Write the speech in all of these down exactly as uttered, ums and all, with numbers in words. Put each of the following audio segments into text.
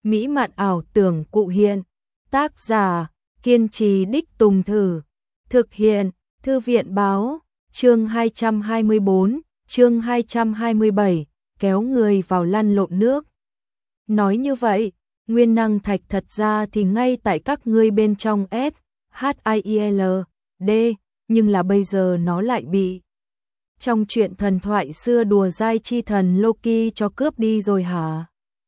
mỹ mạn ảo tưởng cụ hiện. Tác giả, kiên trì đích tùng thử. Thực hiện, Thư viện báo, chương hai trăm hai mươi bốn, chương hai trăm hai mươi bảy, kéo người vào lăn lộn nước. Nói như vậy, nguyên năng thạch thật ra thì ngay tại các ngươi bên trong S, H I I L, D, nhưng là bây giờ nó lại bị trong chuyện thần thoại xưa đùa dai chi thần Loki cho cướp đi rồi hả?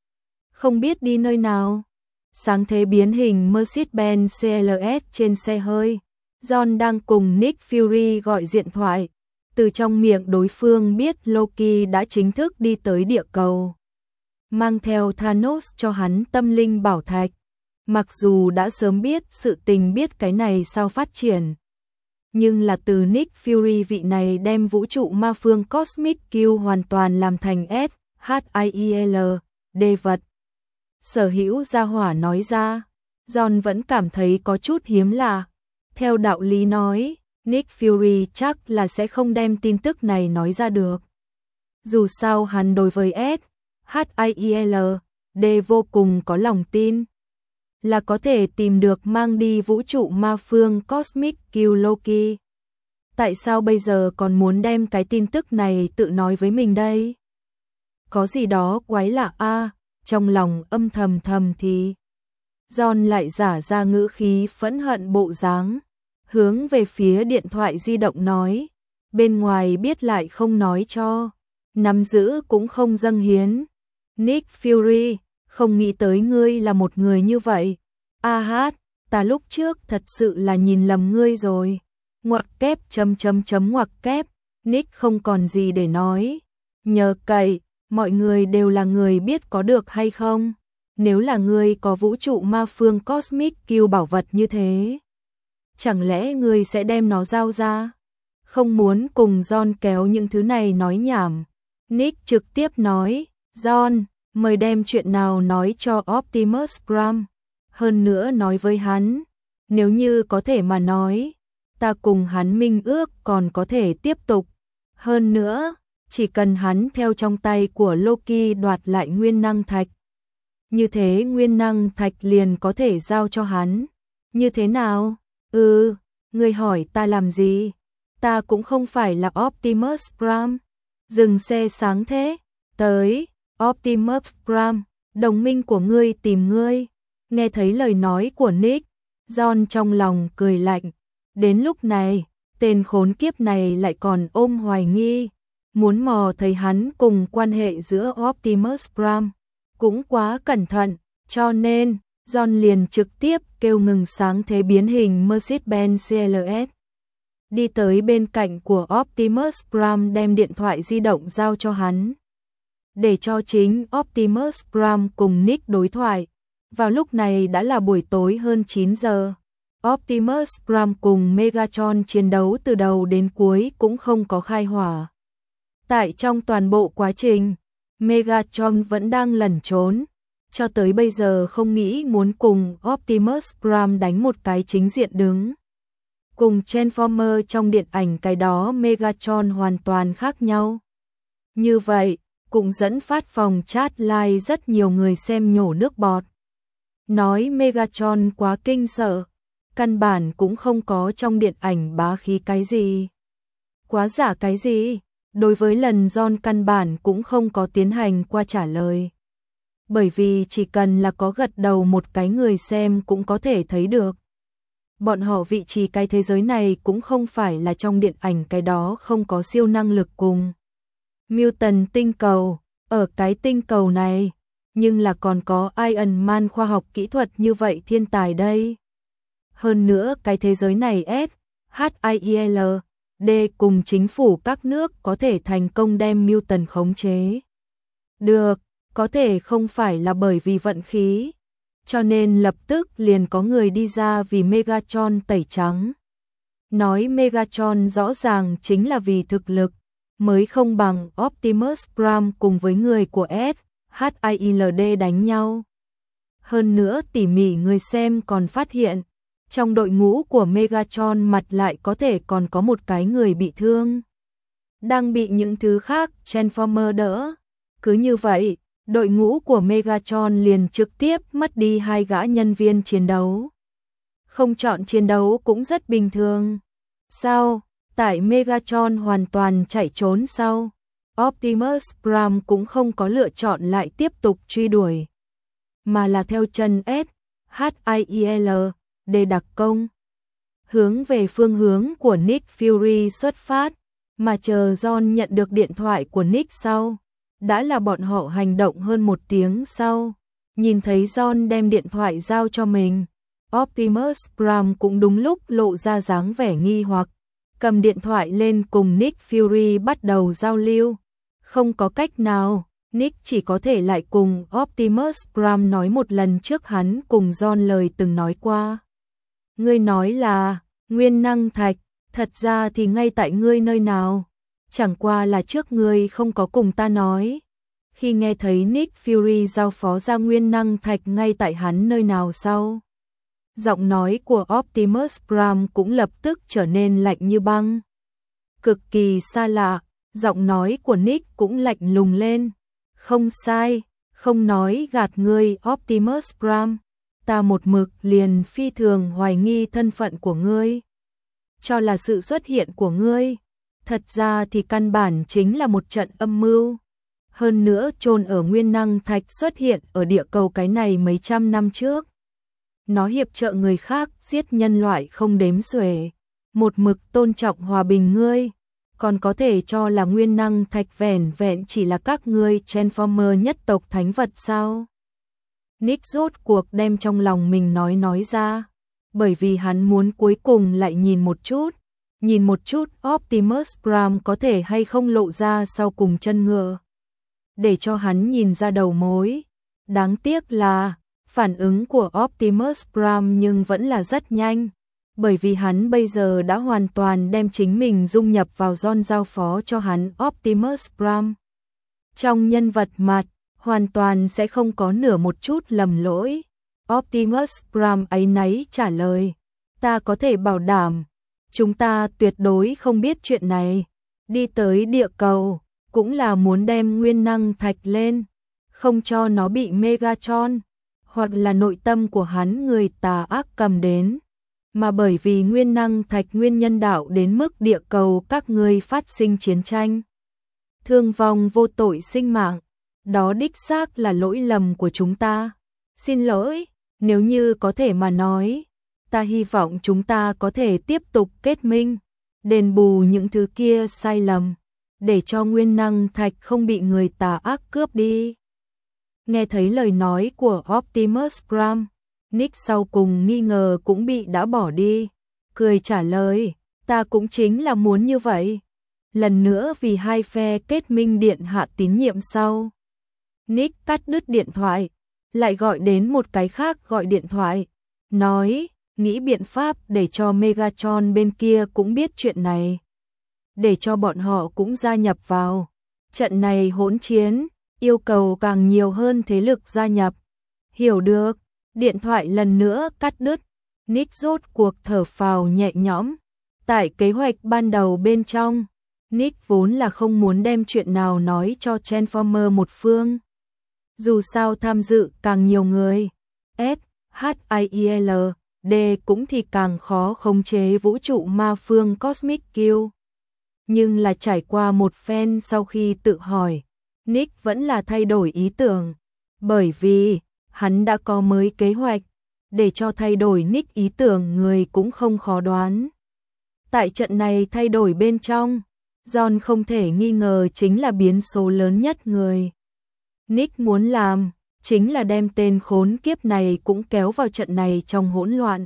Không biết đi nơi nào. Sáng thế biến hình Mercedes-Benz xê lờ ét trên xe hơi, John đang cùng Nick Fury gọi điện thoại. Từ trong miệng đối phương biết Loki đã chính thức đi tới địa cầu, mang theo Thanos cho hắn tâm linh bảo thạch. Mặc dù đã sớm biết sự tình biết cái này sao phát triển, nhưng là từ Nick Fury vị này đem vũ trụ ma phương Cosmic Q hoàn toàn làm thành S, H I I L, D vật. Sở hữu gia hỏa nói ra, John vẫn cảm thấy có chút hiếm lạ. Theo đạo lý nói, Nick Fury chắc là sẽ không đem tin tức này nói ra được. Dù sao hắn đối với S, H I I L, D vô cùng có lòng tin, là có thể tìm được mang đi vũ trụ ma phương Cosmic Q Loki. Tại sao bây giờ còn muốn đem cái tin tức này tự nói với mình đây? Có gì đó quái lạ a, à, trong lòng âm thầm thầm thì John lại giả ra ngữ khí phẫn hận bộ dáng, hướng về phía điện thoại di động nói, bên ngoài biết lại không nói cho, nắm giữ cũng không dâng hiến. Nick Fury, không nghĩ tới ngươi là một người như vậy. A hát, ta lúc trước thật sự là nhìn lầm ngươi rồi. Ngoặc kép chấm chấm chấm ngoặc kép, Nick không còn gì để nói. Nhờ cậy, mọi người đều là người biết có được hay không? Nếu là ngươi có vũ trụ ma phương Cosmic Q bảo vật như thế, chẳng lẽ ngươi sẽ đem nó giao ra? Không muốn cùng John kéo những thứ này nói nhảm, Nick trực tiếp nói, John, mời đem chuyện nào nói cho Optimus Prime. Hơn nữa nói với hắn, nếu như có thể mà nói, ta cùng hắn minh ước còn có thể tiếp tục. Hơn nữa, chỉ cần hắn theo trong tay của Loki đoạt lại nguyên năng thạch, như thế nguyên năng thạch liền có thể giao cho hắn. Như thế nào? Ừ, ngươi hỏi ta làm gì? Ta cũng không phải là Optimus Prime. Dừng xe sáng thế. Tới, Optimus Prime, đồng minh của ngươi tìm ngươi. Nghe thấy lời nói của Nick, John trong lòng cười lạnh. Đến lúc này, tên khốn kiếp này lại còn ôm hoài nghi, muốn mò thấy hắn cùng quan hệ giữa Optimus Prime. Cũng quá cẩn thận, cho nên John liền trực tiếp kêu ngừng sáng thế biến hình Mercedes-Benz xê lờ ét. Đi tới bên cạnh của Optimus Prime đem điện thoại di động giao cho hắn, để cho chính Optimus Prime cùng Nick đối thoại. Vào lúc này đã là buổi tối hơn chín giờ. Optimus Prime cùng Megatron chiến đấu từ đầu đến cuối cũng không có khai hỏa. Tại trong toàn bộ quá trình, Megatron vẫn đang lẩn trốn, cho tới bây giờ không nghĩ muốn cùng Optimus Prime đánh một cái chính diện đứng. Cùng Transformer trong điện ảnh cái đó Megatron hoàn toàn khác nhau. Như vậy, cũng dẫn phát phòng chat live rất nhiều người xem nhổ nước bọt. Nói Megatron quá kinh sợ, căn bản cũng không có trong điện ảnh bá khí cái gì. Quá giả cái gì? Đối với lần John căn bản cũng không có tiến hành qua trả lời. Bởi vì chỉ cần là có gật đầu một cái người xem cũng có thể thấy được. Bọn họ vị trí cái thế giới này cũng không phải là trong điện ảnh cái đó không có siêu năng lực cùng Mutant tinh cầu, ở cái tinh cầu này, nhưng là còn có Iron Man khoa học kỹ thuật như vậy thiên tài đây. Hơn nữa cái thế giới này S, H I I L, D cùng chính phủ các nước có thể thành công đem Mutant khống chế. Được, có thể không phải là bởi vì vận khí, cho nên lập tức liền có người đi ra vì Megatron tẩy trắng. Nói Megatron rõ ràng chính là vì thực lực, mới không bằng Optimus Prime cùng với người của S, H I I L D đánh nhau. Hơn nữa tỉ mỉ người xem còn phát hiện, trong đội ngũ của Megatron mặt lại có thể còn có một cái người bị thương, đang bị những thứ khác Transformer đỡ. Cứ như vậy, đội ngũ của Megatron liền trực tiếp mất đi hai gã nhân viên chiến đấu. Không chọn chiến đấu cũng rất bình thường. Sao? Tại Megatron hoàn toàn chạy trốn sau, Optimus Prime cũng không có lựa chọn lại tiếp tục truy đuổi, mà là theo chân S H I E L để đặc công, hướng về phương hướng của Nick Fury xuất phát, mà chờ John nhận được điện thoại của Nick sau, đã là bọn họ hành động hơn một tiếng sau. Nhìn thấy John đem điện thoại giao cho mình, Optimus Prime cũng đúng lúc lộ ra dáng vẻ nghi hoặc, cầm điện thoại lên cùng Nick Fury bắt đầu giao lưu. Không có cách nào, Nick chỉ có thể lại cùng Optimus Prime nói một lần trước hắn cùng John lời từng nói qua. Ngươi nói là nguyên năng thạch, thật ra thì ngay tại ngươi nơi nào, chẳng qua là trước ngươi không có cùng ta nói. Khi nghe thấy Nick Fury giao phó ra nguyên năng thạch ngay tại hắn nơi nào sau, giọng nói của Optimus Prime cũng lập tức trở nên lạnh như băng. Cực kỳ xa lạ, giọng nói của Nick cũng lạnh lùng lên. Không sai, không nói gạt ngươi Optimus Prime, ta một mực liền phi thường hoài nghi thân phận của ngươi. Cho là sự xuất hiện của ngươi, thật ra thì căn bản chính là một trận âm mưu. Hơn nữa chôn ở nguyên năng thạch xuất hiện ở địa cầu cái này mấy trăm năm trước. Nó hiệp trợ người khác giết nhân loại không đếm xuể, một mực tôn trọng hòa bình ngươi, còn có thể cho là nguyên năng thạch vẻn vẹn chỉ là các ngươi Transformer nhất tộc thánh vật sao? Nick rốt cuộc đem trong lòng mình nói nói ra, bởi vì hắn muốn cuối cùng lại nhìn một chút, nhìn một chút Optimus Prime có thể hay không lộ ra sau cùng chân ngựa, để cho hắn nhìn ra đầu mối. Đáng tiếc là phản ứng của Optimus Prime nhưng vẫn là rất nhanh, bởi vì hắn bây giờ đã hoàn toàn đem chính mình dung nhập vào John giao phó cho hắn Optimus Prime. Trong nhân vật mặt, hoàn toàn sẽ không có nửa một chút lầm lỗi. Optimus Prime áy náy trả lời, ta có thể bảo đảm, chúng ta tuyệt đối không biết chuyện này. Đi tới địa cầu, cũng là muốn đem nguyên năng thạch lên, không cho nó bị Megatron hoặc là nội tâm của hắn người tà ác cầm đến, mà bởi vì nguyên năng thạch nguyên nhân đạo đến mức địa cầu các ngươi phát sinh chiến tranh, thương vong vô tội sinh mạng, đó đích xác là lỗi lầm của chúng ta. Xin lỗi, nếu như có thể mà nói, ta hy vọng chúng ta có thể tiếp tục kết minh, đền bù những thứ kia sai lầm, để cho nguyên năng thạch không bị người tà ác cướp đi. Nghe thấy lời nói của Optimus Prime, Nick sau cùng nghi ngờ cũng bị đã bỏ đi, cười trả lời, ta cũng chính là muốn như vậy. Lần nữa vì hai phe kết minh điện hạ tín nhiệm sau, Nick cắt đứt điện thoại, lại gọi đến một cái khác gọi điện thoại, nói, nghĩ biện pháp để cho Megatron bên kia cũng biết chuyện này, để cho bọn họ cũng gia nhập vào trận này hỗn chiến, yêu cầu càng nhiều hơn thế lực gia nhập. Hiểu được, điện thoại lần nữa cắt đứt, Nick rốt cuộc thở phào nhẹ nhõm. Tại kế hoạch ban đầu bên trong, Nick vốn là không muốn đem chuyện nào nói cho Transformer một phương. Dù sao tham dự càng nhiều người, S H I E L D cũng thì càng khó khống chế vũ trụ ma phương Cosmic Kill. Nhưng là trải qua một phen sau khi tự hỏi, Nick vẫn là thay đổi ý tưởng, bởi vì hắn đã có mới kế hoạch, để cho thay đổi Nick ý tưởng người cũng không khó đoán. Tại trận này thay đổi bên trong, John không thể nghi ngờ chính là biến số lớn nhất người. Nick muốn làm, chính là đem tên khốn kiếp này cũng kéo vào trận này trong hỗn loạn,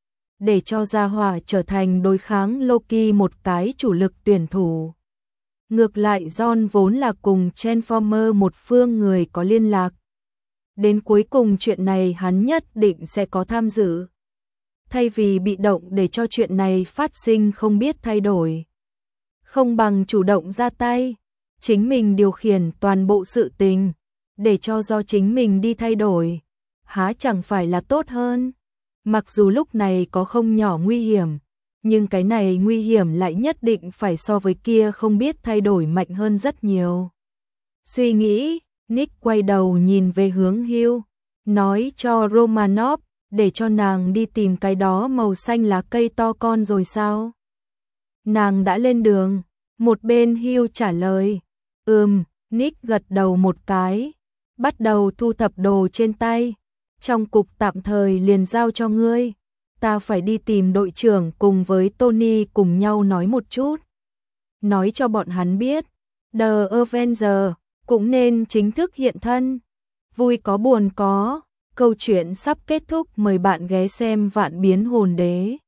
để cho gia hỏa trở thành đối kháng Loki một cái chủ lực tuyển thủ. Ngược lại John vốn là cùng Transformer một phương người có liên lạc. Đến cuối cùng chuyện này hắn nhất định sẽ có tham dự. Thay vì bị động để cho chuyện này phát sinh không biết thay đổi, không bằng chủ động ra tay, chính mình điều khiển toàn bộ sự tình, để cho do chính mình đi thay đổi, há chẳng phải là tốt hơn. Mặc dù lúc này có không nhỏ nguy hiểm, nhưng cái này nguy hiểm lại nhất định phải so với kia không biết thay đổi mạnh hơn rất nhiều. Suy nghĩ, Nick quay đầu nhìn về hướng Hugh, nói cho Romanov, để cho nàng đi tìm cái đó màu xanh lá cây to con rồi sao? Nàng đã lên đường, một bên Hugh trả lời. Ừm, Nick gật đầu một cái, bắt đầu thu thập đồ trên tay. Trong cục tạm thời liền giao cho ngươi, ta phải đi tìm đội trưởng cùng với Tony cùng nhau nói một chút. Nói cho bọn hắn biết, The Avenger cũng nên chính thức hiện thân. Vui có buồn có, câu chuyện sắp kết thúc, mời bạn ghé xem Vạn Biến Hồn Đế.